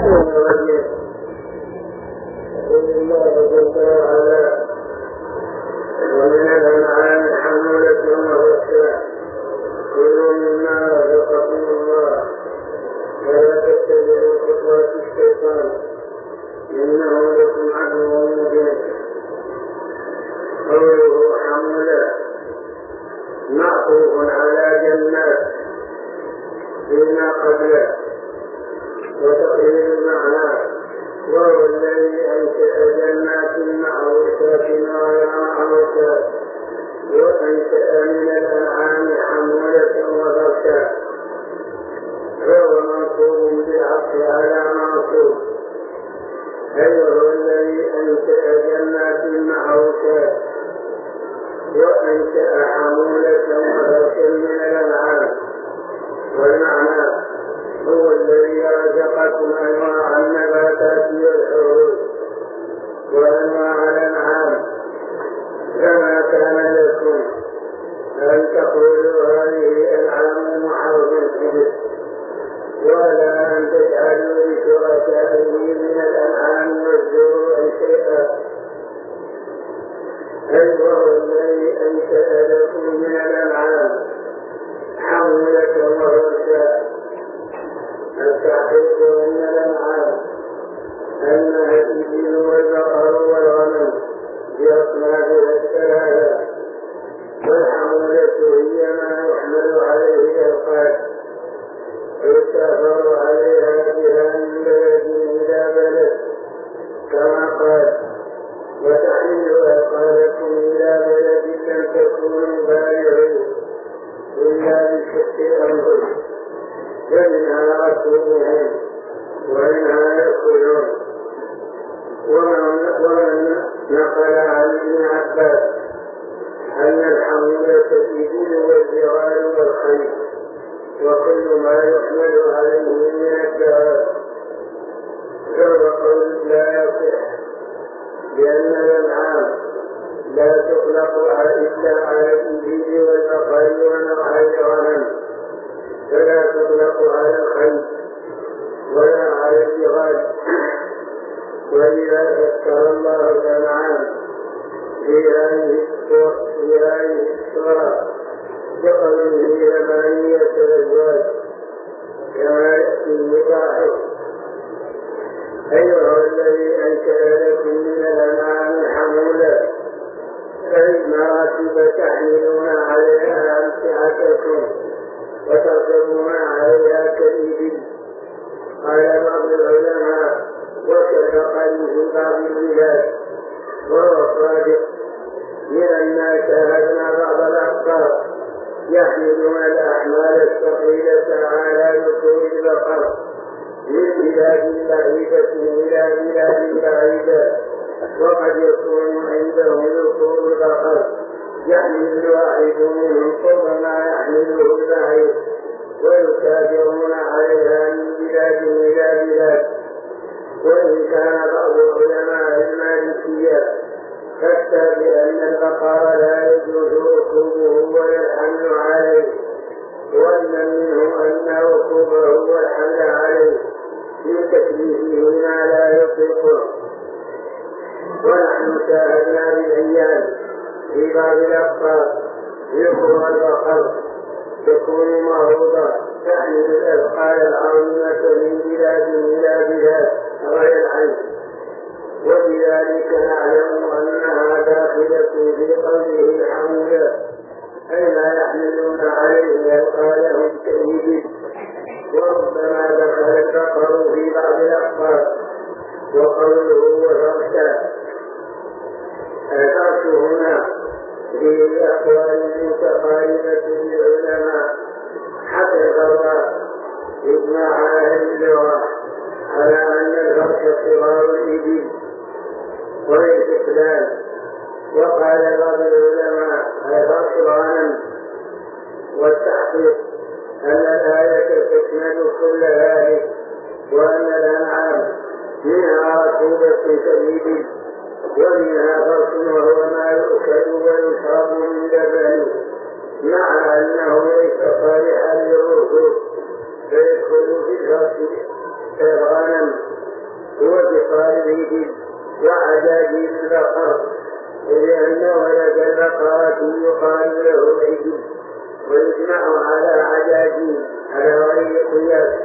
ومن الأنعام حمولة وفرشا كلوا مما رزقكم الله ولا تتبعوا خطوات الشيطان إنه لكم عدو مبين. قوله حمولة معطوف على جنات فيما قبله وتقرير المعنى، وهو الذي أنشأ جنات معروشات وغير معروشات وأنشأ من الأنعام حمولة وفرشا، فهو منصوب بالعطف على منصوب، أي هو الذي أنشأ جنات معروشات وأنشأ حمولة وفرشا من الأنعام. والمعنى هو الذي رزقكم أنواع النباتات والحروب وأنواع الأنعام، كما كان لكم أن تقولوا هذه أنعام وحرث حجر، ولا أن تجعلوا لشركائه من الأنعام والزروع شيئا، أي وهو الذي أنشأ لكم من الأنعام حمولة وفرشا. التحقيق أن الأنعام أنها الإبل والبقر والغنم بأصنافها الثلاثة، والحمولة هي ما يحمل عليه القاد ويسافر عليها بها من بلد إلى بلد، كما قال وتحمل أثقالكم إلى بلد لم تكونوا بالغوه إلا بشق الأنفس، فمنها ركوبهم ومنها يأكلون. ومن نقل عن ابن عباس أن الحمولة الإبل والجوال والخيل وكل ما يحمل عليه من الدواب، فهو قول لا يصح، لأن الأنعام لا تطلق إلا على الإبل والبقر ونوع الغنم، فلا تطلق على الخيل ولا على الجغال. ولذا ذكر الله الأنعام في هذه السورة بقوله ثمانية أزواج كما يأتي النقاح، أيها الذي أنشأ لكم من الأنعام حمولة، أي مراتب تحملون عليها أمتعتكم وتركبون عليها كالإبل. قال بعض العلماء وكذا في بعض البلاد، وهو صادق، من الناس شاهدنا بعض الأخبار يحملون الأحمال الثقيلة على ذكور البقر من بلاد بعيدة إلى بلاد بعيدة، وقد يكون عندهم ذكور البقر يحمل الواحد منهم فوق ما يحمله البعير، ويسافرون عليها من بلاد إلى بلاد. وإن كان بعض علماء المالكية حتى بأن البقر لا يجوز ركوبه ولا الحمل عليه، وأن منهم أن ركوبه والحمل عليه من تكليفه ما لا يطيقه. ونحن شاهدنا بالأيام في بعض الأخبار يقوى البقر تكون معروضة تحمل الأثقال العظيمة من بلاد إلى بلاد غير العين، وبذلك نعلم أنها داخلة في قوله حمولة، أي لا يحملون عليه أثقالهم كالإبل. وربما دخل البقر في بعض الأخبار. وقوله وفرشا، الفرش هنا في أقوال متقاربة للعلماء، حقق إجماع أهل اللغة على أن الفرش صغار الإبل والاستقلال. وقال بعض العلماء الفرش غنم. والتحقيق أن الآية تشمل كل ذلك، وأن الأنعام منها ركوبة كالإبل ومنها فرش وهو ما يؤكل ويشرب من لبنه، مع أنه ليس صالحا للركوب، فيدخل في الفرش كالغنم وبقاربه وعجاجيل البقر، لأن ولد البقرة يقال له عجل، ويجمع على عجاجيل على غير قياس.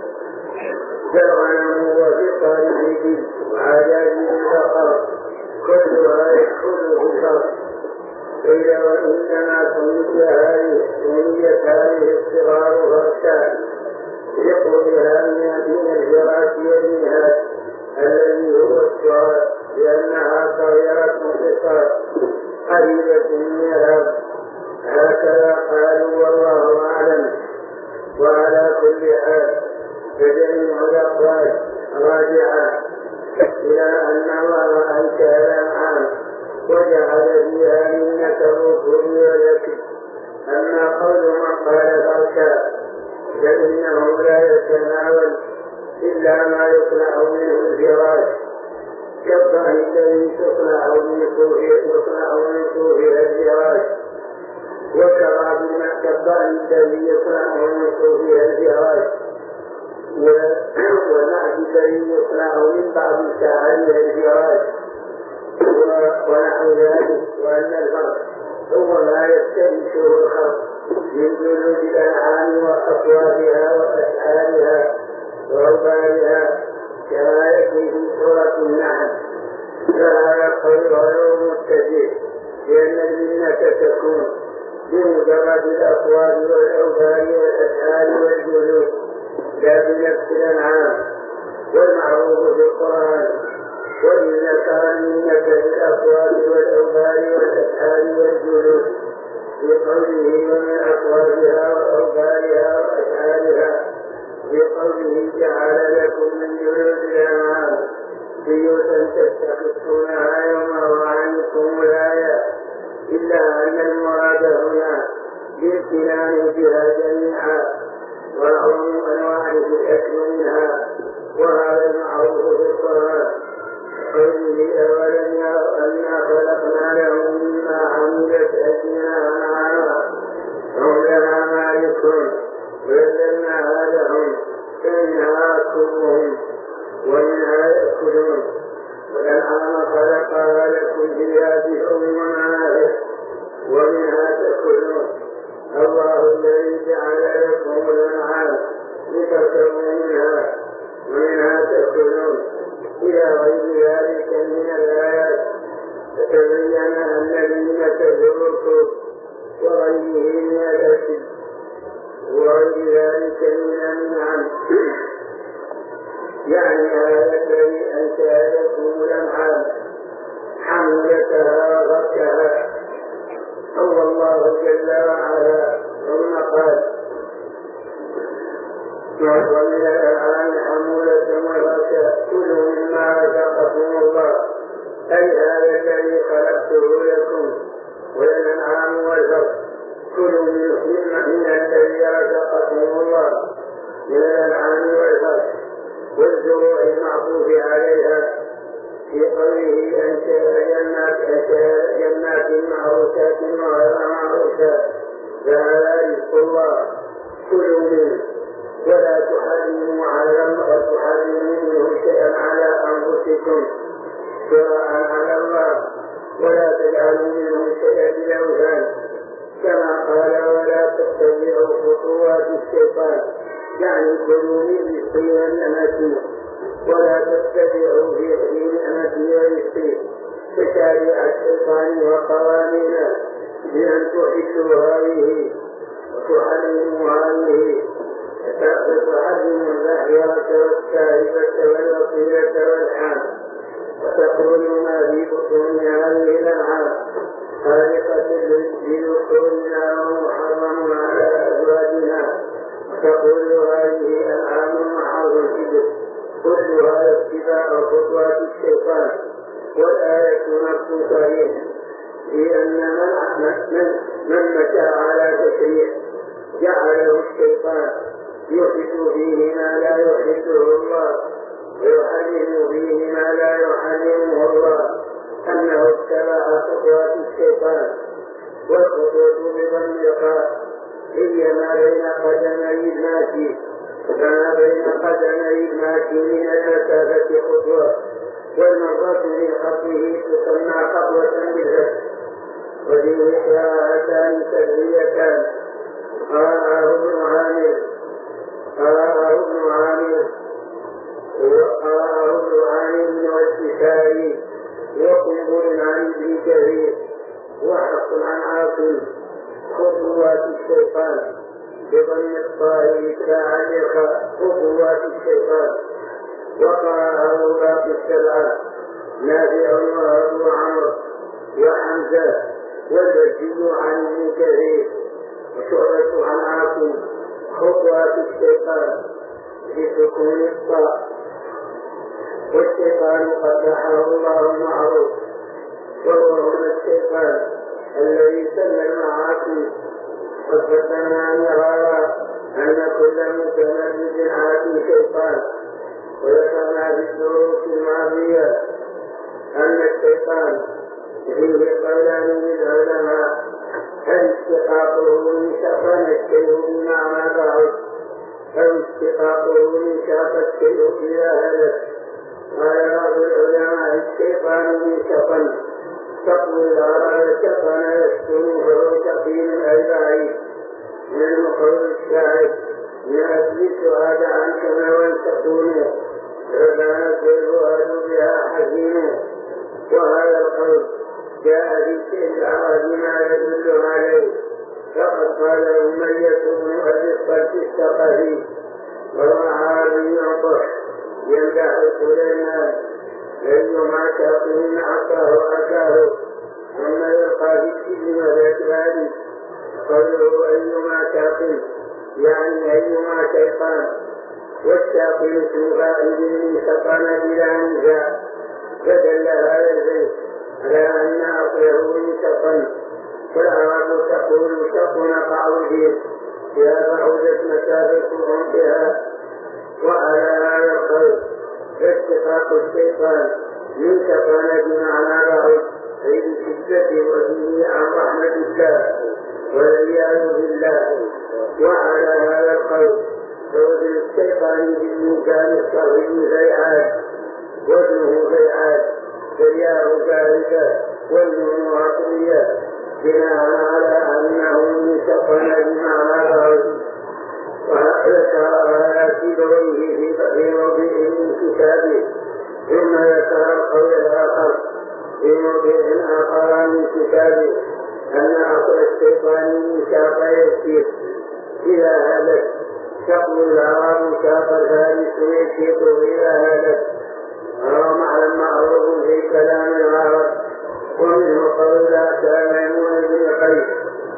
كالغنم وبقاربه وعجاجيل البقر كلها يدخل في الفرق. قيل وإنما سميت هذه الصغار فرشا لقولها من الفراش والمهاد الذي هو السؤال، لأنها صغيرة قصار قريبة من الأرض. هكذا قالوا والله أعلم. وعلى كل حال فجميع الأقوال راجعة إلى أن الله أنشأ الأنعام وجعل فيها منة الرسل والذكر. أما قول من قال فرشا فإنه لا يتناول إلا ما يصنع منه الفراش، كالضأن الذي تصنع من صوفها الفراش، وكالضأن الذي يصنع من صوفها الفراش، والنعج الذي يصنع من بعض شعرها الفراش، ونحو ذلك. وأن الفرق هو ما يفترشه الخلق من جلود الأنعام وأصواتها وأشعارها وأوبارها كما يأتي في سورة النحل. فهذا القول غير متجه، لأن المنة تكون بمجرد الأصوات والأوبار والأشعار والجلود لا بنفس الأنعام. والمعروف في القرآن ولذكر المنة بالأصوات والأوبار والأشعار والجلود في قوله ومن أصواتها وأوبارها وأشعارها، في قوله جعل لكم من جلود الأنعام بيوتا تستخفونها يوم ظعنكم الآية. إلا أن المراد هنا بالامتنان بها جميعا وعموم أنواع الأكل منها، وهذا المعروف في القرآن. قوله أولم يروا أنا خلقنا لهم مما عملت أيدينا أنعاما فهم لها مالكون وذللناها لهم فمنها ركوبهم ومنها يأكلون، والأنعام خلقها لكم فيها دفء ومنافع ومنها تأكلون. الله الذي جعل لكم الأنعام لتركبوا منها ومنها تأكلون إلى غير ذلك من الآيات. فتبين أن المنة بالركوب وغيره من الأكل وغير ذلك من النعم، يعني هذا الذي أنشأ لكم الأنعام حملتها وغركها هو الله جل وعلا. ثم قال ومن الأنعام حمولة وغركا كلوا مما رزقكم الله، أي هذا الذي خلقته لكم. والأنعام والحرث كلوا من الذي رزقكم الله من الأنعام والحرث والزروع المعطوف عليها، في قوله أنشأ جنات معروشات وغير معروشات، فهذا رزق الله كلوا منه ولا تحرموا منه شيئا على أنفسكم سواء على الله، ولا تجعلوا منه شيئا بالأوثان، كما قال ولا تتبعوا خطوات الشيطان، يعني كلوا من رزقه ونعمته ولا تتبعوا في نعمته ورزقه تشاريع الشيطان وقوانينه بأن تحلوا هذه وتحرموا هذه، وتحرموا البحيرة والسائبة والوصيلة والحام، وتقولوا ما في بطون هذه الأنعام خالقة لذكورنا ومحرم على أزواجنا، وتقولوا هذه أنعام محرم الإبل، كلها اتباع خطوات الشيطان. والآية نص صريح في أن من مشى على تشريع جعله الشيطان يحدث فيه ما لا يحدثه الله ويحرم فيه ما لا يحرمه الله، أنه اتبع خطوات الشيطان. والخطوط بضم القاف هي ما بين قدمي الماشي كما بين القدمين الماشي من المسافة خطوة، والمرة من خطوه تسمى خطوة بالفتح. وفيه قراءتان سريتان قرأه ابن عامر والكسائي وقنبل عن ابن كثير وحق عن عاصم خطوات الشيطان بضم الطاء متعلقة خطوات الشيطان. وقرأه باقي السبعة نافع وأبو عمرو وحمزة والبزي عن ابن كثير وشعبة عن عاصم خطوات الشيطان بسكون الطاء. والشيطان قد دحره الله معروف، وهو هنا الشيطان الذي سمى المعاصي. قد فتنا أن كل متمرد عاصي شيطان. وذكرنا في الدروس الماضية أن الشيطان فيه قولان للعلماء: هل اشتقاقه من شطن الشيء بمعنى بعض، أو اشتقاقه من شاط الشيء إلى هدف؟ قال بعض العلماء: الشيطان من شطن، تقوى الأرض شطن يسكن فهو شقيم أي بعيد. من قول الشاعر: من أجل السؤال عنك نوى تكون فكانت الفؤاد بها حزين. وهذا القول جاء في شيء العرب ما يدل عليه، فقد قال أمية بن أبي الصلت الثقفي وهو عربي يعطش يمدح سليمان: أيما شاطئ عصاه أتاه، ثم يلقى في السجن والإكباد. قوله أيما شاطئ يعني أيما شيطان، والشاطئ اسم فاعل من شطن بلا نزاع، فدل هذا البيت على أن أصله من شطن. والعرب تقول شطن قعود إذا بعدت مسافة عمقها. وعلى هذا القول فاشتقاق الشيطان من شطن بمعنى بعد أي بشدة وفيه عن رحمة الله والعياذ بالله. وعلى هذا القول فوزن الشيطان بالميزان الصغير زيعات، وزنه زيعات، فالياء ثالثة والنون عقلية، بناء على أنه من شطن بمعنى بعد. وذكر آيات سيبويه في موضع من كتابه، ثم ذكر القول الآخر في موضع آخر من كتابه أن أصل الشيطان من شاق يسير إلى هدف. تقول العرب شاق الثالث يشيط إلى هدف، وهو معنى معروف في كلام العرب. ومنه قول ميمون بن قيس: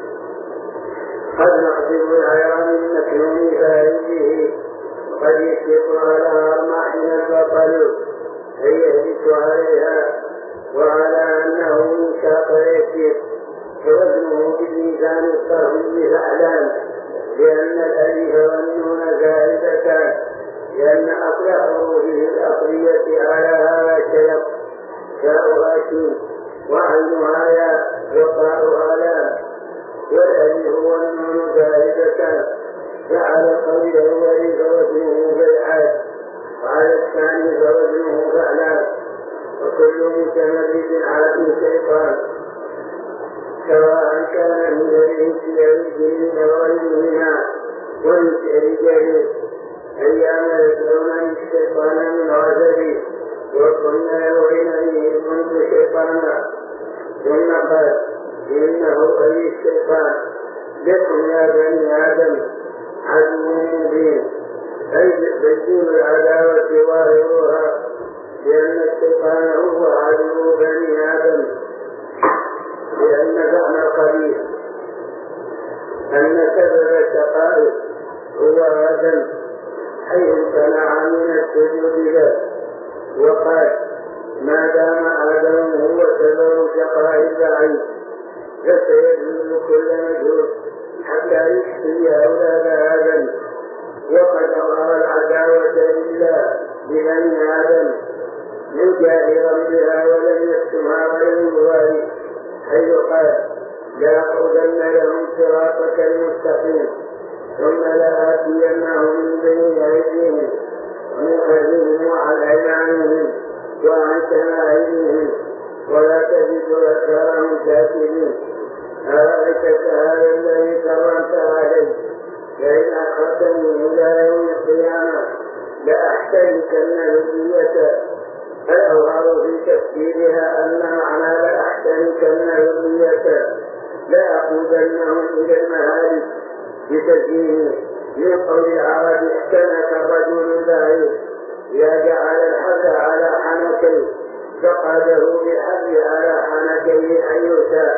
قد نحسب العيان المكنون فائده، وقد يشفق على أرماحنا البطل أن يهبط عليها. وعلى أنه من شاق يسير فوزنه بالميزان الصرفي فعلان، لأن الألف والنون زائدتان، لأن أصل حروفه الأصلية على هذا الشيء شاء شين وعينها ياء وطاؤها لام، والألف والنون زائدتان. فعلى القول الأول فوزنه بيعات، وعلى الثاني فوزنه فعلان. وكل متمرد عاد شيطان، سواء كان من الإنس الجن وغيرهما ومن الرجال، أيام يدعون الشيطان من غزله وقلنا وإنه كنت شيطانا. ثم قال: إنه أي الشيطان لكم يا بني آدم عدو مبين، أي بدون العداوة ظاهرها، لأن الشيطان هو عدو بني آدم. لأن معنى الخبيث أن سبب الشقاء هو آدم، حيث امتنع من السجود له. وقال: ما دام آدم هو سبب شقاء البعيد فسيجوز كل مجهود حتى يشفي أولاد آدم. وقد أظهر العداوة لله ببني آدم مجاهرا بها ولم يكتمها غير ذلك، حيث قال: لأقعدن لهم صراطك المستقيم ثم لآتينهم من بين أيديهم من خلفهم وعن أيمانهم وعن شمائلهم ولا تجد أكثرهم شاكرين. أرأيتك هذا الذي كرمت عليه لئن أخرتني إلى يوم القيامة لأحتركن ذريته. الأظهر في تفسيرها أن معنى لأحتركن ذريته لأقودنهم إلى المهالك بتسجيله من قول العرب احتنك الرجل البعيد إذا جعل الحبل على حنكيه فقاده بالحبل على حنكيه حيوتا.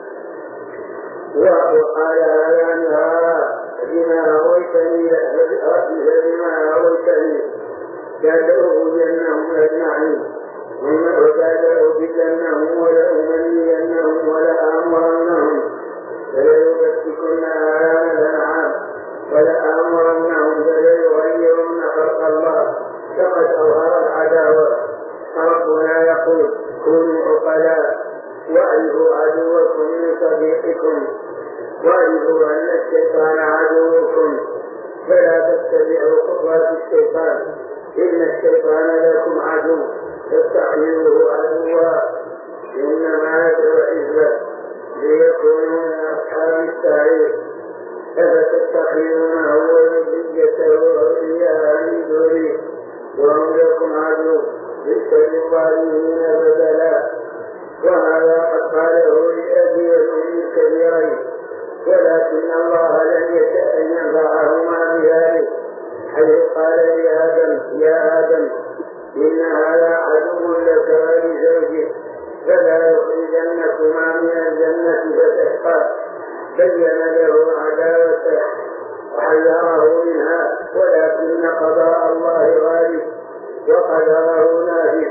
وقال هذا نهارا بما أغويتني بما أغويتني كادأغوينهم أجمعين وكادأغوينهم ولأمنينهم ولآمرنهم فليبتكن آيام الأنعام ولآمرنهم فليغيرن خلق الله. لقد أظهر العداوة. ربنا يقول كونوا عقلاء واعرفوا عدوكم من صديقكم واعرفوا أن الشيطان عدوكم فلا تتبعوا خطوات الشيطان إن الشيطان لكم عدو فاتخذوه عدوا إنما يدعو حزبه ليكونوا من أصحاب السعير. أفتتخذونه وذريته أولياء من دونه وهم لكم عدو بئس للظالمين بدلا. وهذا قد قاله لأبي وأمي الكبيرين ولكن الله لم يشأ أن ينفعهما بذلك حيث قال لآدم يا آدم إن هذا عدو لك ولزوجك فلا يخرجنكما من الجنة فتشقى. بين له عداوته وحذره منها ولكن قضاء الله غالب وقدره نافذ.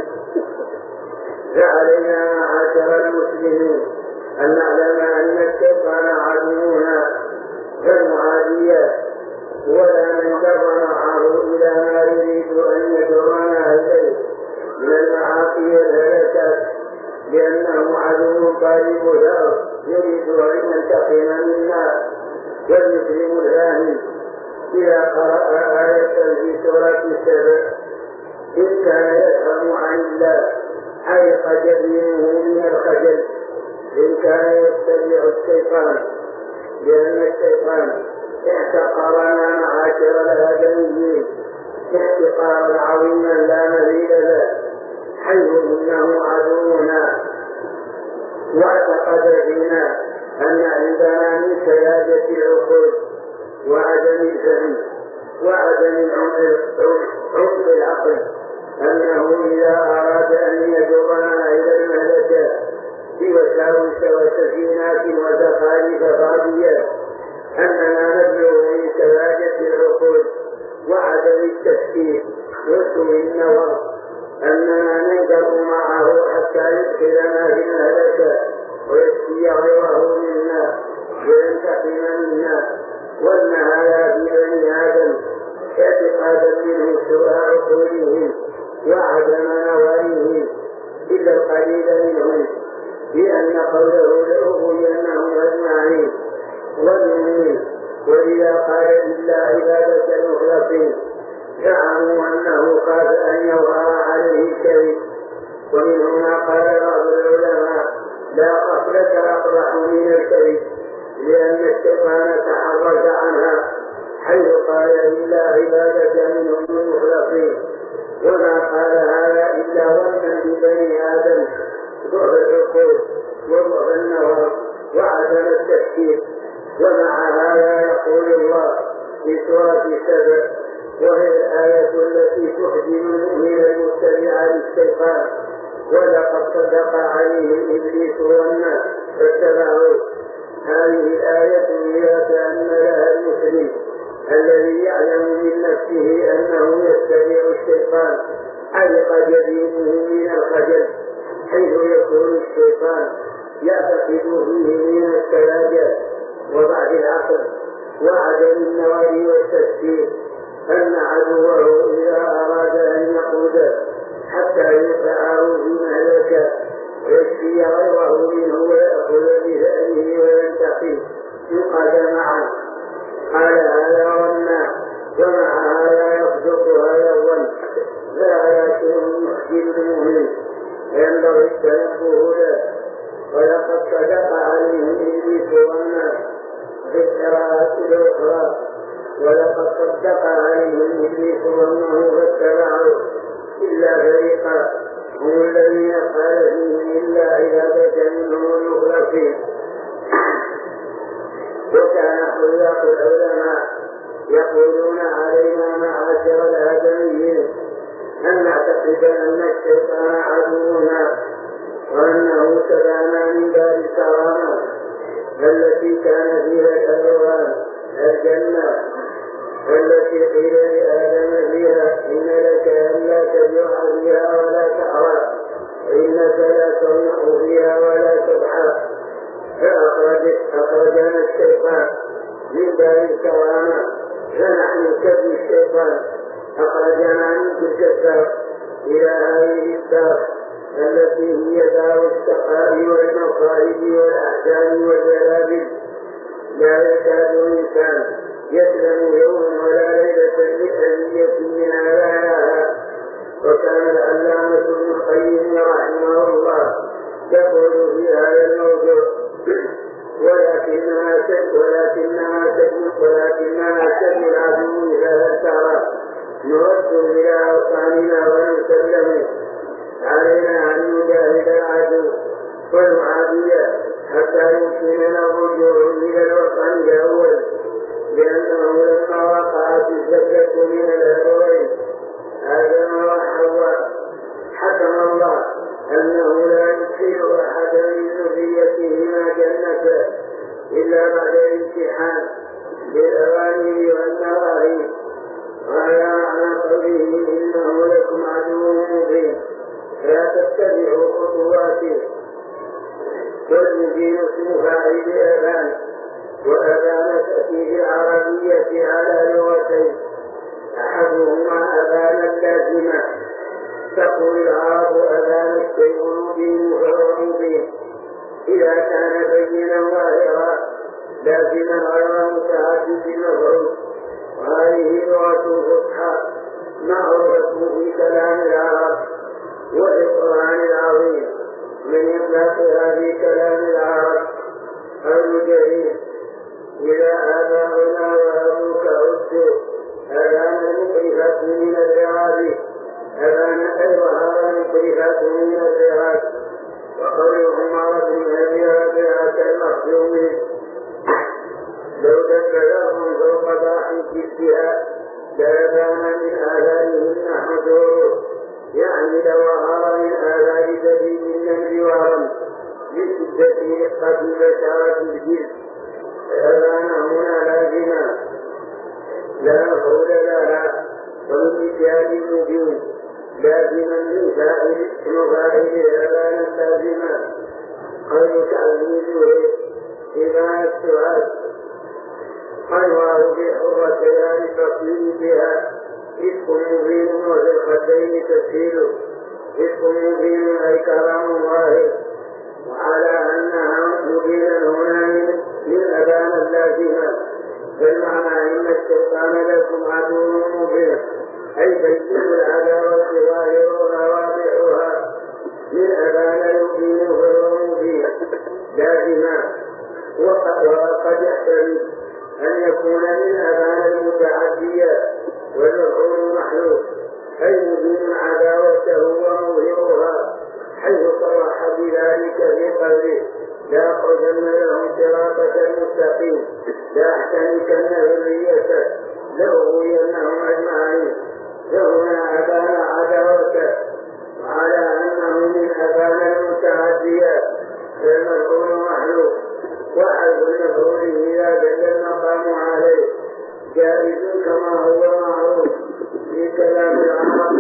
فعلينا معاشر المسلمين أن نعلم أن الشيطان عدونا كالمعاديات ولا ننتظر معه إلى ما يريد أن يدعونا إليه من المعاصي والهلكات لأنه عدو طالب ذر يريد أن ينتقم منا. والمسلم الفاهم إذا قرأ آية في سورة السبع إن كان يفهم عن الله حيق جبينه من الخجل إن كان يتبع الشيطان لأن الشيطان احتقرنا معاشر الآدميين احتقارا عظيما لا مثيل له حيث إنه عدونا واعتقد فينا أن عندنا من سيادة العقول وعدم الفهم وعدم عمق العقل أنه إذا أراد أن يجرنا إلى المهلكة بوساوس وسفينات وزخارف فاضية أننا نبلغ من سذاجة العقول وعدم التفكير وسوء النظر أننا ننجر معه حتى يدخلنا في المهلكة ويسقي غيره منا وينتقم منا. وأن هذا في بني آدم اعتقادا منه سوء عقولهم وعدم نظرهم إلا القليل منهم لأن قوله لأغوينهم أجمعين ومنهم. وإذا قال إلا عبادة المخلصين زعموا أنه خاف أن يظهر عليه الكذب. ومن هنا قال بعض العلماء لا غفلة أقبح من الكذب لأن الشيطان تحرز عنها حيث قال إلا عبادة منهم المخلصين. وما قال هذا إلا ظنا ببني آدم ضعف العقول وضعف النظر وعدم التفكير. ومع هذا يقول الله في سورة السبع وهي الآية التي تخدم المؤمن المتبع للشيطان ولقد صدق عليه إبليس والناس فاتبعوه. هذه الآية هي كأن لها المسلم الذي يعلم من نفسه أنه يتبع الشيطان علق جبينه من الخجل حيث يكون الشيطان يعتقد فيه من السذاجة وضعف العقل وعدم النوى والتفكير أن عدوه إذا أراد أن يقوده حتى يوقعه في مهلكة ويشفي غيره منه ويأخذ بثأره وينتقي يقعد معه. قال هذا ظنا ومع هذا يصدق هذا الظن ولكن محجل مهم فينبغي التنبه له. ولقد صدق عليهم إبليس ظنا في القراءة الأخرى ولقد صدق عليهم إبليس ظنه فاتبعوا إلا فريقا هم الذين قال فيهم إلا عبادك منهم المخلصين. وكان حلاق العلماء يقولون علينا معاشر الآدميين أن نعتقد أن الشيطان عدونا وأنه سبانا من باب الكرامة التي كان فيها الألوان الجنة والتي قيل لآدم فيها إن لك ألا تجوع فيها ولا تعرى وإنك لا تظمأ فيها ولا تضحى. فأخرجنا الشيطان من باب الكرامة فنحن كبد الشيطان أخرجنا من تلك الدار إلى هذه الدار التي هي دار الشقاء والمصائب والأحزان والجلابيب. لا يكاد إنسان يسلم يوما ولا ليلة بأذية من آلائها. وكان العلامة ابن القيم رحمه الله يقول في هذا الموضوع ولكنها شد العدو إذا ترى نرد إلى أوطاننا ونسلم. علينا أن نجاهد العدو ونعاديه حتى يمكننا الرجوع إلى الوطن الأول لأنه لما وقعت الزبدة من الأبوين آدم وحواء حكم الله أنه لا يدخل أحدا من ذريتهما جنته إلا بعد الامتحان بالأوامر والنواهي. وعلى معنى قوله إنه لكم عدو مبين لا تتبعوا خطواته. والمبين اسم فاعل أبان وأبان تأتي بالعربية على لغتين أحدهما أبان اللازمة تقول العرب أبان الشيء مبين فهو مبين إذا كان بينا ظاهرا لازما غير متعدد مفعول. وهذه لغة الفصحى معروفة في كلام العرب والقرآن العظيم. من يملكها في كلام العرب المجاهد إذا آباؤنا وأبوك عدوا أبان المقرفة من الرعاب أبان أيضها المقرفة من الرعاب. وقول عمر بن أبي ربيعة المخزومي لو دخلهم فوق ضاحك الجهاد لأبان من آلائهن حضور يعني لو ظهر من آلات دليل النمل ورم لشدة رقة بشرة الجلد فأبان هنا لازما لا مفعول لها ومن مثال مبين لازما من فاعل أبان لازما قول تعليله إبان السؤال قالوا بحرة يعني تصوير بها رزق مبين وفي الخدين تسهيل رزق مبين أي كلام ظاهر. وعلى أنها مبينا هنا من أبان اللازمة فالمعنى إن الشيطان لكم عدو مبين أي بين العداوة ظاهرها واضحها من أبان يبين فهو مبين لازما. وقد يحتمل أن يكون من أبان المتعدية والمفعول محلول أي مبين عداوته ومظهرها حيث صرح بذلك في قوله لا أقعدن لهم صراطك المستقيم لا أحتنكن ذريته لأغوينهم أجمعين. فهنا أبان عداوته. وعلى أنه من أبان المتعديات فالمفعول محلول وحيث المفعول إذا دل المقام عليه جائز كما هو معروف في كلام العرب.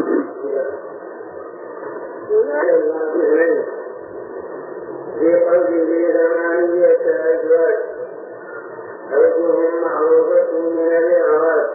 في قوله 8 أزواج أوجه معروفة من الإعراب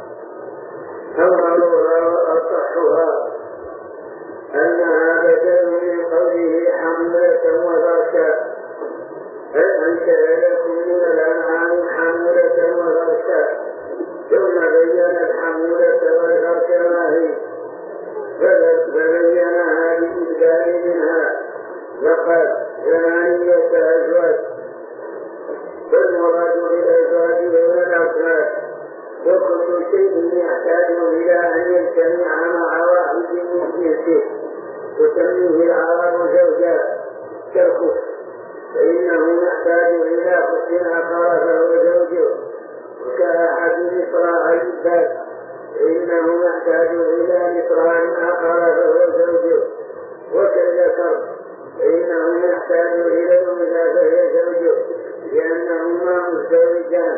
أظهرها وأصحها أنها بدل من قوله حملة وبركة أي أنشأ لكم من الأنعام حملة وبركة ثم بين الحمولة والغرق ما هي فبينها بإبدال منها لقد ثمانية أزواج، والمراد بالأزواج بين الأفراد، وكل شيء يحتاج إلى أن يجتمع مع واحد من جنسه تسميه العرب زوجا كالخف، فإنه يحتاج إلى خف آخر فهو زوجه، وكأحد مصراع الإنسان فإنه يحتاج إلى مصراع آخر فهو زوجه، وكالذكر فإنه يحتاج إلى الأنثى فهي زوجه، لأنهما مزدوجان.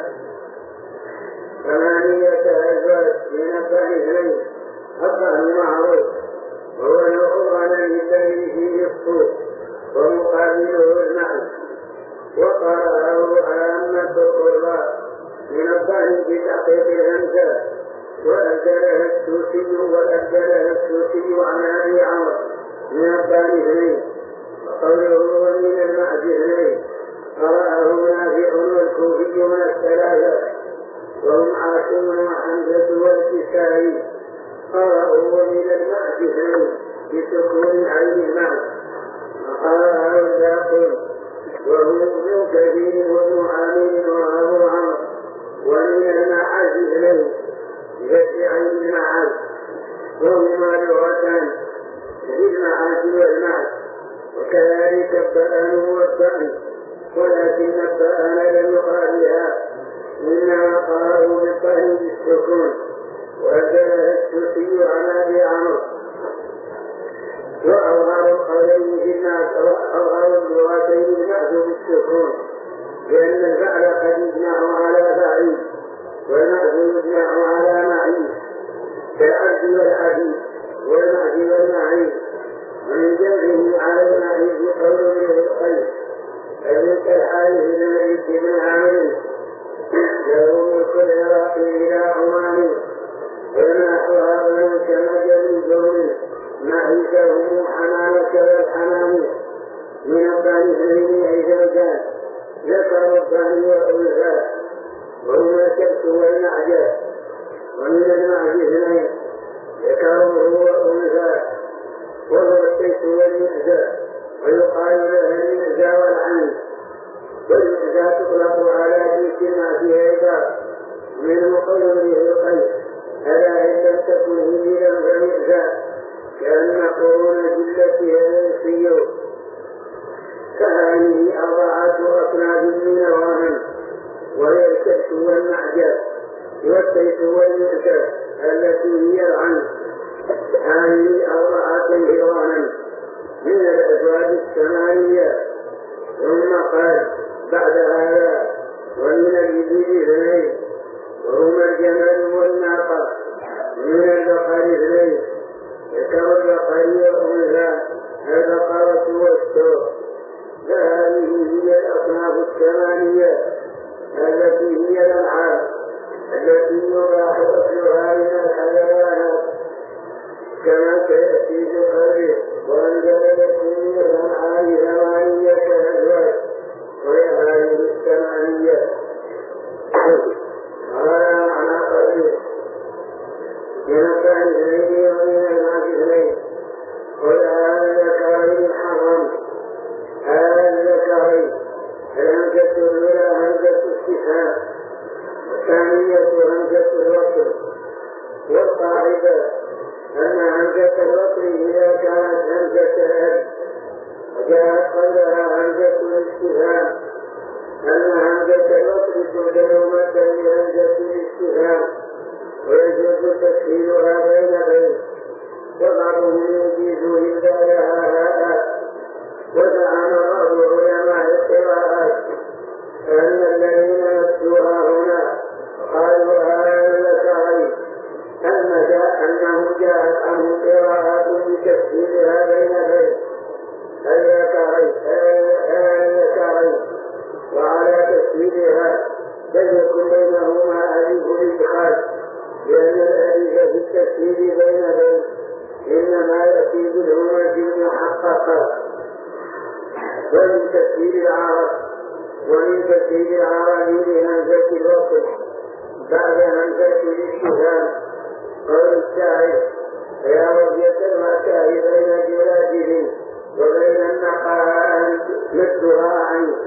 8 أزواج من الثانيين الظهر معروف، وهو نوع الذي فيه الصوت ومقابله المعنى، وقرأه عامة القراء من الظهر بتحقيق الهمزة، وأبدلها السوسي عن أبي عمرو من الثانيين، وقوله ومن المعجزين قرأه نافع والكوفي من الثلاثة، وهم عاصم وحمزة والكسائي قرأوا ومن المعجزين بسكون عين المعنى، وقرأه الباقون وهم ابن كثير وابن عامر وأبو عمرو، ومن المعجزين بفتح عين المعاد، وهما لغتان بالمعاد والمعد، وكذلك البأن والبأن، ولكن البأن لم يقال بها، إنما قالوا بالطهي بالسكون، وأبدلها السوسي عن أبي عمرو. وأظهر القولين في الناس وأظهر اللغتين الناس بالسكون، لأن الفعل قد يجمع على بعيد، والمعز يجمع على معيد، كالعبد والعبيد والمعز والمعيد، ومن جمعه على المعيد قوله الخير، فذلك الحال في الملك بن عامر له ملك العراق إلى عمان، ونحوها بنو كمجل الزوم معيشه حمامة والحمام، من الطائفين زوجان ذكر الثاني والأنثى، وهما الكبش والمعجز، ومن المعجزين ذكره وأنثى، وهو السيف والمعجز، ويقال له المعجز والعين، والمعجز تطلق على جنس ما فيه عباد، من قوله القيس ألا إن لم تكن هي فمعجز، كأن قرون جلتها الانسي، فهذه 4 أصناف من الغنم، وهي الكبش والمعجز والسيف والمعجز التي هي العين. هذه 4 الغنم من الأزواج 8. ثم قال بعد هذا ومن الإبل 2، وهما الجمل والناقة، ومن البقر 2، ذكر البقر والأنثى البقرة والثور. فهذه هي الأصناف 8 التي هي الأنعام التي يباح أكلها من الحيوانات، كما سيأتي بقوله وأنزل لكم من الأنعام 8 أزواج، وهي هذه 8. قال معنى قوله من الثانيين ومن المعجزين، قل الذكرين حرم، الذكرين الهمزة الأولى همزة استفهام، والثانية همزة الوصل، والقاعدة أن همزة الوصل إذا كانت همزة الألف وجاءت قبلها همزة الاستفهام، أن همزة الوصل تبدل مدا لهمزة الاستفهام، ويجوز تسهيلها بين، وبعضهم يجيز إبدالها هاء. وزعم بعض علماء القراءات أن الذين نسوها هنا قالوا الذكرين أنه جاءت عنه قراءات بتسهيلها بين الذكرين، وعلى تسهيلها فليكن بينهما ألف الإدخال، لأن الألف في التسهيل بين إنما يأتي بالهمة المحققة. ومن تسهيل العرب بهمزة الوصل بعد همزة الاستفهام قول الشاعر يا وجهة المكاه بين جلاده وبين النقاء مدها عنه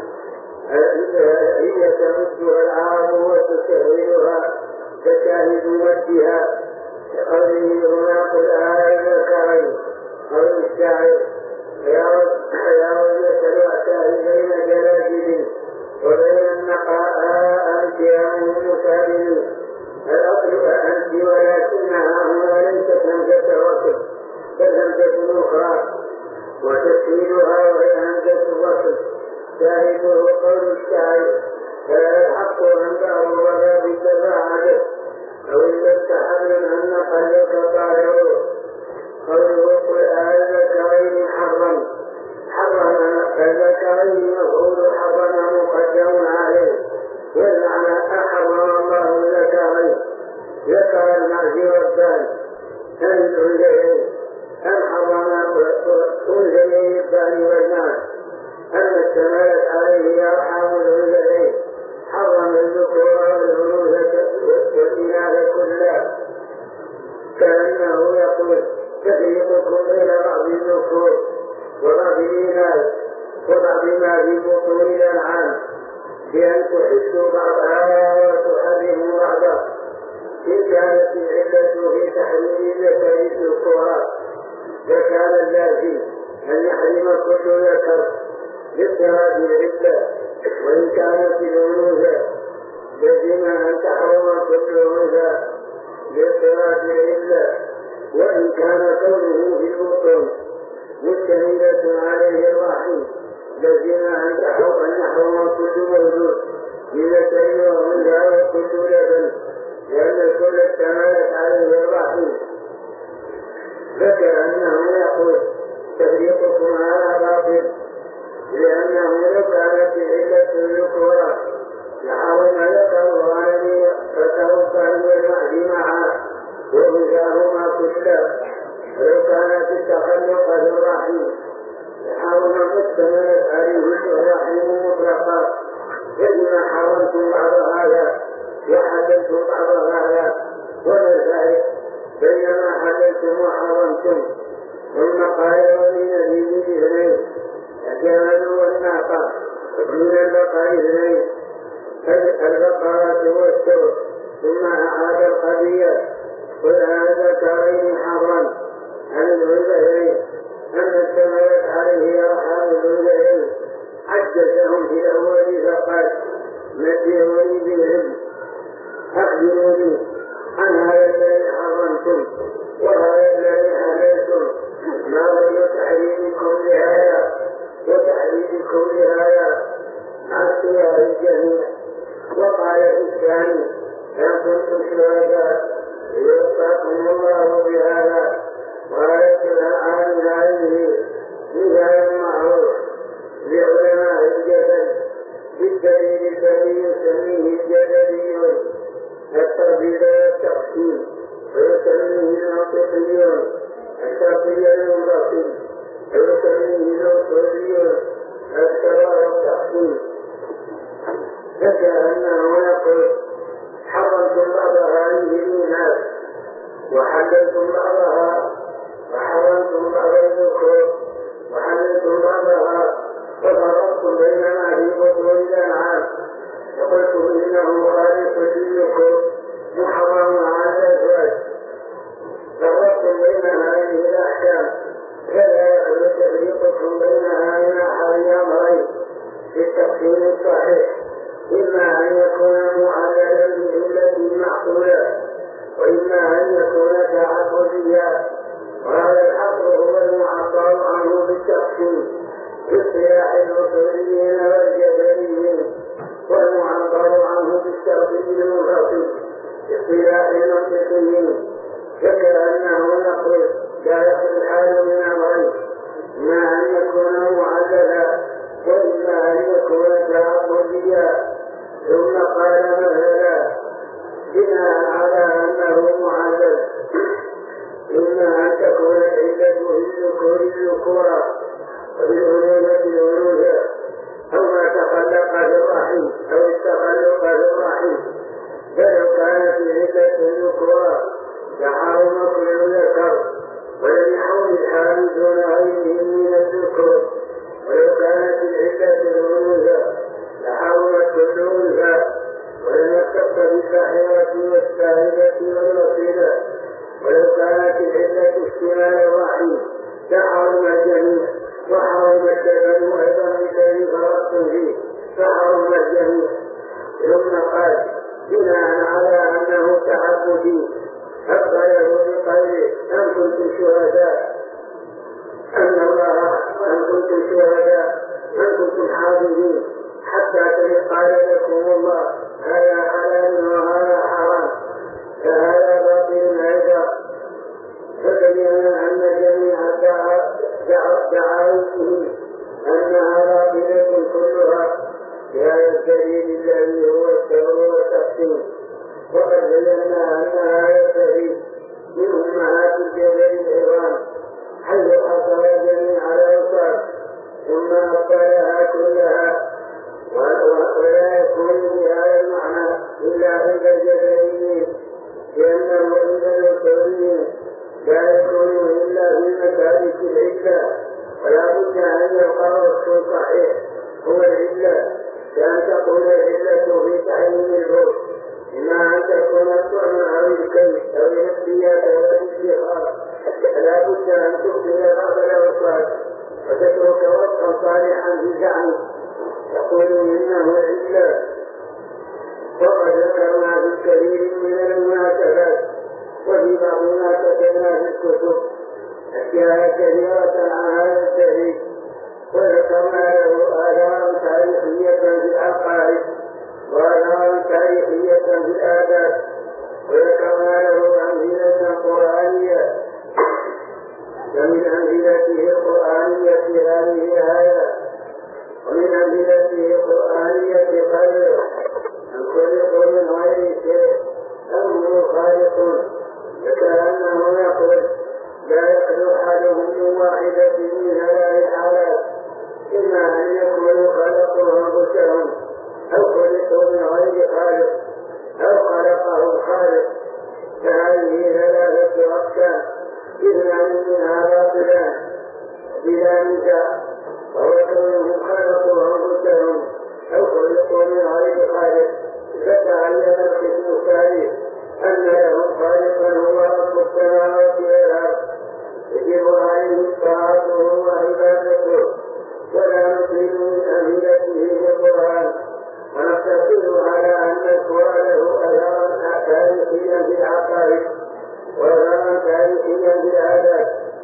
هي تمدها العام وتسهلها تشاهد مدها كقوله هنا قل ذكرين قول الشاعر يا وجهة المكاه بين جلاده وبين النقاء أنت مسالم الأصل أنت ولكنها هنا ليست همزة وصل بل همزة أخرى وتسهيلها وهي همزة الوصل شاهده قول الشاعر فلا الحق همزه ولا بتباعده أو إذا استحل أن قلبك طالعه قوله قل ذكرين حرم الذكرين مفعول حرم مقدم عليه والمعنى أحرم الله الذكرين ذكر المعزي والثاني الأنثيين أم حرم الأنثيين الثاني والمعنى أن اشتملت عليه أرحام الأنثيين حرم الذكور والأنوثة والإناث كلها كأنه يقول تفريقكم بين بعض الذكور وبعض الإناث وبعض ما في بطون الأنعام بأن تحدوا بعضها وتحرموا بعضها إن كانت العلة في تحريم ذكر الذكورات لكان اللازم أن يحرم كل ذكر لاضطراد العلة وإن كانت الأنوثة لزم أن تحرم كل أنثى لاضطراد العلة وإن كان كونه في البطون مستندة عليه الرحم لزم أن يحرم كل مولود من ذكر وأنثى وكل لبن لأن الكل اشتملت عليه الرحم فكأنه يقول تفريقكم على باطل لأنه لو كانت علة الذكورة لحرم ذكران فتوفى بالمهد معا وبكاهما كلا ولو كانت التخلق بالرحم لحرم مستمرت عليه الرحم مطلقا فلما حرمتم بعض هذا وحللتم بعض هذا ولذلك بينما حللتم وحرمتم ثم قال ومن الإبل اثنين الجمل والناقة من البقر اثنين البقرة والسوق ثم أعاد القضية قل ذكرين حرم عن الأنثيين أن اشتملت عليه أرحام الأنثيين حدثهم في الأول فقال نبئوني بالعلم أخبروني عن هذا الذي حرمتم وهذا الذي حللتم ما هو تحريمكم لهذا وتحريمكم لهذا مع اختيار الجميع. وقال الثاني إن كنتم شهداء يوفقكم الله بهذا وآية عن هذه مثال معروف لعلماء الجدل بالدليل الذي يسميه الجدليون التربية والتقسيم ويسميه المنطقيون التربية المنطقي ويسميه الأصوليون الشرع والتقسيم فكأنه يقول حرمتم بعض هذه الإناث وحللتم بعضها وحرمتم بعض الذكور وحللتم بعضها ففرقتم بينما في بطون الأنعام فقلتم إنه خالق للذكور محرم على الأزواج فرقتم بين هذه الأحكام فلا يعلم تفريقكم بينها من أحد أمرين في التقسيم الصحيح إما أن يكون معللا بعلة معقولة وإما أن يكون تعبديا وهذا الحق هو المعبر عنه بالتقسيم باصطلاح الأصوليين والجدليين والمعبر عنه بالترتيب المنفصل باصطلاح المنطقيين فكأنه يقول لا يخلو الحال من أمرين إما أن يكون معللا وإما أن يكون تعبديا ثم قال مثلا بناء على أنه معلل إما أن تكون العلة في الذكورة وبالأنوثة الأنوثة أو ما تخلق بالرحم أو التخلق بالرحم فلو كانت العلة الذكورة لحرم كل ذكر علة الأنوثة لحرمت كل أنثى، ولم يختص بالساحرة والساهرة والوسيلة، ولو كانت العلة اشتمال الوحي لحرم الجميع، وحرم الشباب أيضا الذي فرقتم فيه فحرم الجميع. ثم قال بناء على أنه تعبدي أقبله بقوله أم كنتم شهداء أم كنتم حاضرين حتى قال لكم الله هذا حلال وهذا حرام فهذا باطل أيضا. فبين أن جميع دعاوته أنها باطلة كلها بهذا الدليل الذي هو السبب والتقسيم. وقد بينا أن هذا الدليل من أمهات الجبل العظام حيث حصل جميع الأوصاف ثم أبطلها كلها، ولا يكون بهذا المعنى إلا عند الجبليين، لأنه عند المسلمين لا يكون إلا في مسالك العلة، ولا بد أن يبقى وصف صحيح هو العلة، كأن تكون العلة في تعليم الفرق، إما أن تكون الطعم أو الكيس أو الاختيار أو الاستخار، لا بد أن تخبر بعض الأوصاف وتترك وصفا صالحا في زعمه تقول إنه العلة. وقد ذكرنا في كثير من المناسبات وفي بعض ما كتبنا في الكتب أشياء كثيرة عن هذا الدليل، وذكرنا له آثارا تاريخية في العقائد وآثارا تاريخية في الآداب، وذكرنا له أمثلة قرآنية، ومن أمثلته القرآنية هذه الآية، ومن أمثلته القرآنية قوله أن خلقوا من غير شيء أم هو خالق، فكأنه يقول لا يخلق أحدهم من واحدة من ثلاث حالات، إما أن يكونوا خلقوا أنفسهم أو خلقوا من غير خالق أو خلقهم خالق، فهذه ثلاثة أقسام اثنان منها باطلان بلا نزاع، وهو كونهم خلقوا أنفسهم أو خلقوا من غير خالق، فتعين القسم الثالث أن لهم خالقا هو رب السماوات والأرض يجب عليه طاعته وعبادته، ولا نقل من أمثلته القرآن، ونقتصر على أن القرآن له أثارا تاريخيا في العقائد وأثارا تاريخيا في الآداب.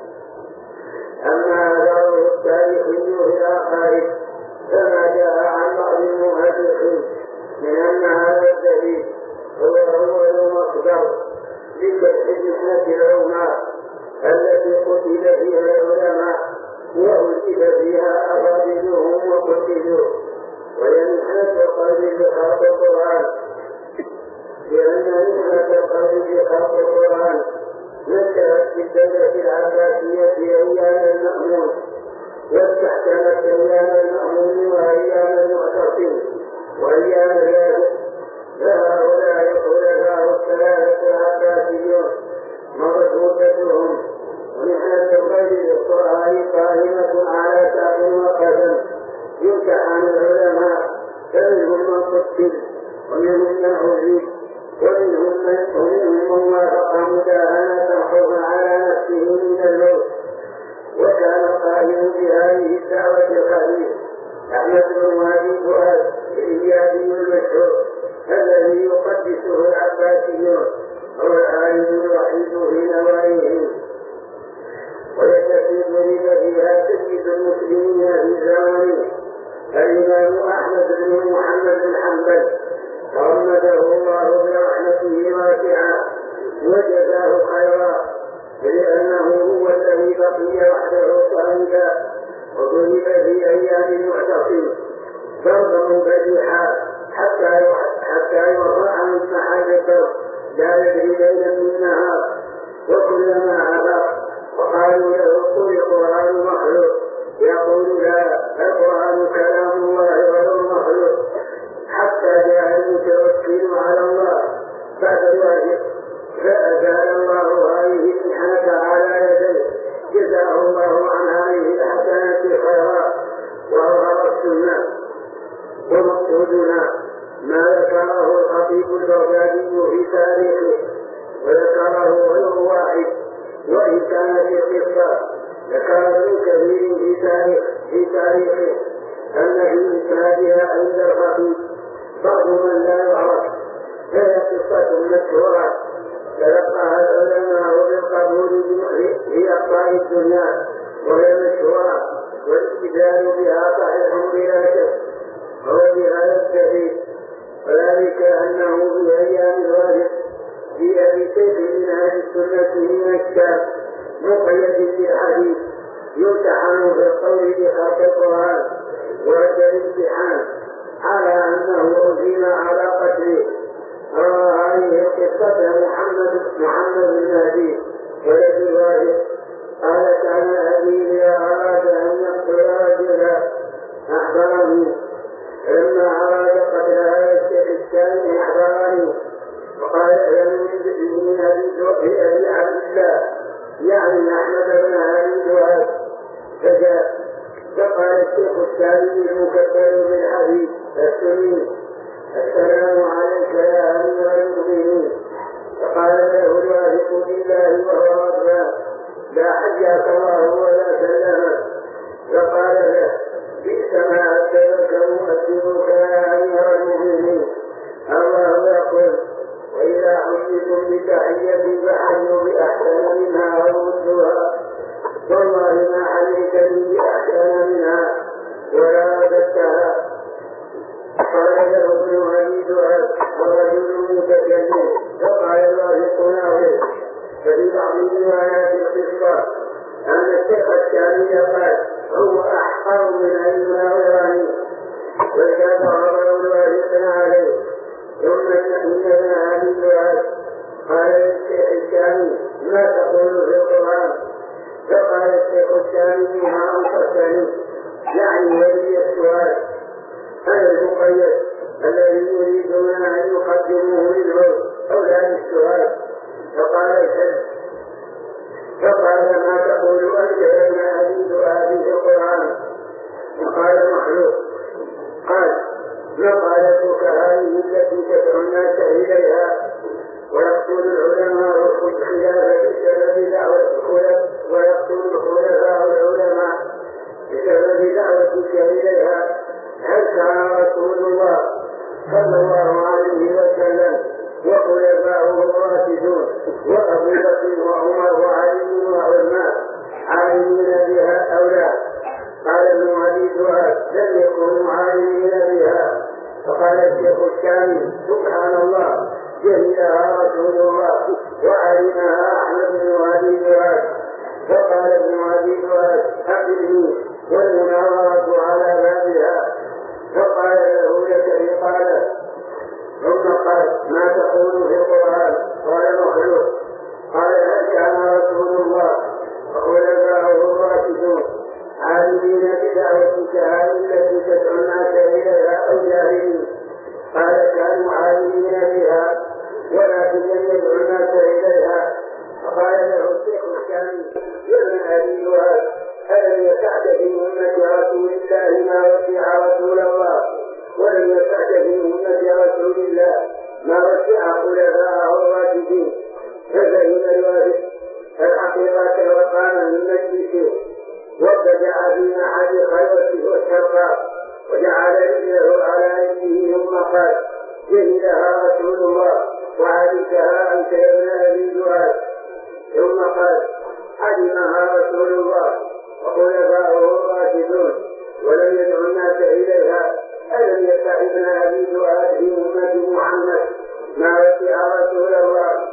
أما أثاره التاريخي في العقائد فما جاء عن بعض المؤرخين من أن هذا الدليل هو أول مصدر لفتح فتنة العلماء التي قتل فيها العلماء وألف فيها أرادلهم وقتلوا، ولمحنة القلب بخلق القرآن، لأن محنة القلب بخلق القرآن نشأت في الدولة العباسية أيام المأمون، واستحكمت أيام المأمون وأيام المعتصم وأيام ذلك، فهؤلاء الخلفاء الثلاثة العباسيون مردودتهم ونحن القلب القرآن قائمة على ساق وقدم يمتحن العلماء، فمنهم من قتل ومنهم من عذب ومنهم من وافق مداهنة خوفا على نفسه من الموت. وكان قائم بهذه الدعوة الخبيث أحمد بن وهبي فؤاد الإيابي المشهور الذي يقدسه العباسيون، هو العالم الوحيد في نوائهم، ويستفيد فيها سيد المسلمين في زمانه الإمام أحمد بن محمد بن حنبل، غمده الله برحمته واسعة وجزاه خيرا، لأنه هو الذي بقي وحده صامدا وضرب في أيام المعتصم ضربا مبرحا حتى يوضع من محل لا يدري ليلا من نهار، وكلما عبر وقالوا له قل القرآن مخلوق يقول لا، القرآن كلام الله غير مخلوق، حتى جاء المتوكل على الله بعد ذلك فأزال الله هذه المحنة على يديه، جزاه الله عن هذه الحسنات خيرا وأظهر السنة البغدادي في تاريخه وذكره غير واحد، وإن كانت القصة ذكر ابن كثير في تاريخه أن في إسنادها عند الخطيب بعض من لا يعرف، فهي قصة مشهورة تلقاها العلماء بالقبول في أقطار الدنيا، وهي مشهورة والاستدلال بها صحيح بلا شك، وبها يستفيد، وذلك أنه في أيام الواجب في أبي سيف من أهل السنة من الشام مقيد بالحديث يمتحن في القول بخط القرآن، وهذا الامتحان على أنه أجيب على قتله. روى هذه القصة محمد المهدي ولد الواجب قال كان أبي إذا أراد أن يقتل رجلا أخبره، فلما أراد قتل هذا الشيخ الثاني أخبرني وقال اعلم من أبي عبد الله يعني أحمد بن أبي دؤاد، فجاء فقال الشيخ الثاني المكبر بالحديث السني السلام عليك يا أمير المؤمنين، فقال له الواثق بالله وهو ربنا لا حياك الله ولا سلمك، فقال له بئس ما أدبك مؤدبك يا أمير المؤمنين، الله يقول وإذا حييتم بتحية فحيوا بأحسن منها أو ردوها، والله ما حييتني بأحسن منها ولا رددتها. قال له ابن أبي دؤاد ورجل متكلم، فقال الواثق ناظر. ففي بعض روايات القصة أن الشيخ الشامي قال هو أحقر من أن يناظرني، وإذا ظهر الواثق عليه ثم إن ابن أبي دؤاد قال للشيخ الشامي ما تقول في القرآن؟ فقال الشيخ الشامي ما أنصتني يعني ولي السؤال هذا المقيد الذي يريدون أن يقدموه للموت أو لا للسؤال. فقال الحج فقال ما تقول أنت يا ابن أبي دؤاد في القرآن؟ فقال مخلوق. قال مقالتك هذه التي تدعو الناس إليها ويقتل العلماء الخلافة بسبب دعوتك إليها، هل كان رسول الله صلى الله عليه وسلم وخلفاؤه الراشدون وأبو بكر وعمر وعلي وعثمان عالمين بها أو لا؟ قال ابن أبي دؤاد لم يكونوا عالمين بها. فقال الشيخ الشامي سبحان الله جهلها رسول الله وعلمها أحمد بن أبي دؤاد. فقال ابن أبي دؤاد أقلني والمناظرة على بابها. فقال له لك قال ثم قال ما تقول في القرآن؟ قال مخلوق. قال هل كان رسول الله وخلفاؤه الراشدون عالمين بدعوتك هذه التي تدعو الناس إليها أو جاهلين؟ قال كانوا عالمين بها ولكن لم يدعو الناس إليها. فقال له الشيخ الشامي يا ابن أبي دؤاد ألم يسعك في أمة رسول الله ما وسع رسول الله، ولم يسعك في أمة رسول الله ما وسع خلفاءه الراشدين؟ ففهم الواجب الحقيقة وقام من مجلسه وابتدع في معهد خلوته والشرقاء وجعل رجله على يده ثم قال جهلها رسول الله وعلمتها أنت يا ابن أبي دؤاد. ثم قال علمها رسول الله وخلفاؤه الراشدون ولم يدعو الناس إليها، ألم يسع ابن أبي دؤاد في أمة محمد ما وسع رسول الله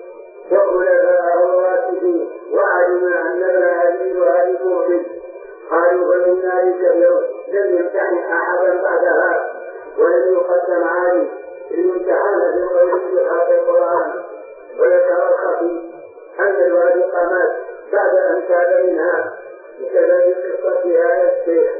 وخلفاءه الراشدين وعلم أن ابن أبي دؤاد مؤمن؟ قالوا فمن ذلك اليوم لم يمتحن أحدا بعدها ولم يقدم عليه الامتحان في القول بخط القرآن. وذكر الخطيب أن الواثق مات بعد أن تاب منها بسبب قصة هذا الشيخ،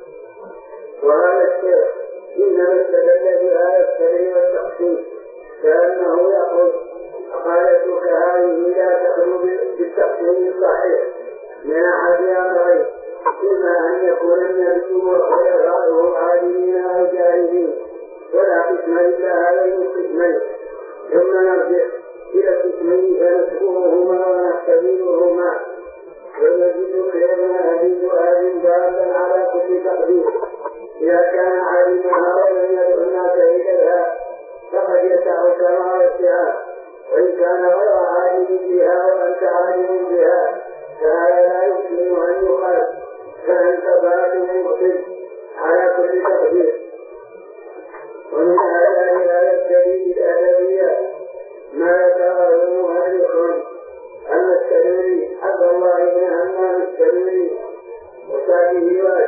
وهذا الشيخ إنما استدل بهذا التبرير والتخصيص كأنه يقول قالتك هذه لا تخلو بالتقسيم الصحيح من أحد أمرين، إما أن يكون النبي وخلفاؤه عالمين أو جاهلين، ولا قسم إلا هذين القسمين، كان غير عالم بها وأنت عالم بها فهذا لا يمكن أن يقال، فأنت باطل مبطل على كل تقدير. ومن هذا الدليل الأدبية ما ذكره المؤلفون أن السلولي عبد الله بن همام السلولي وصاحبه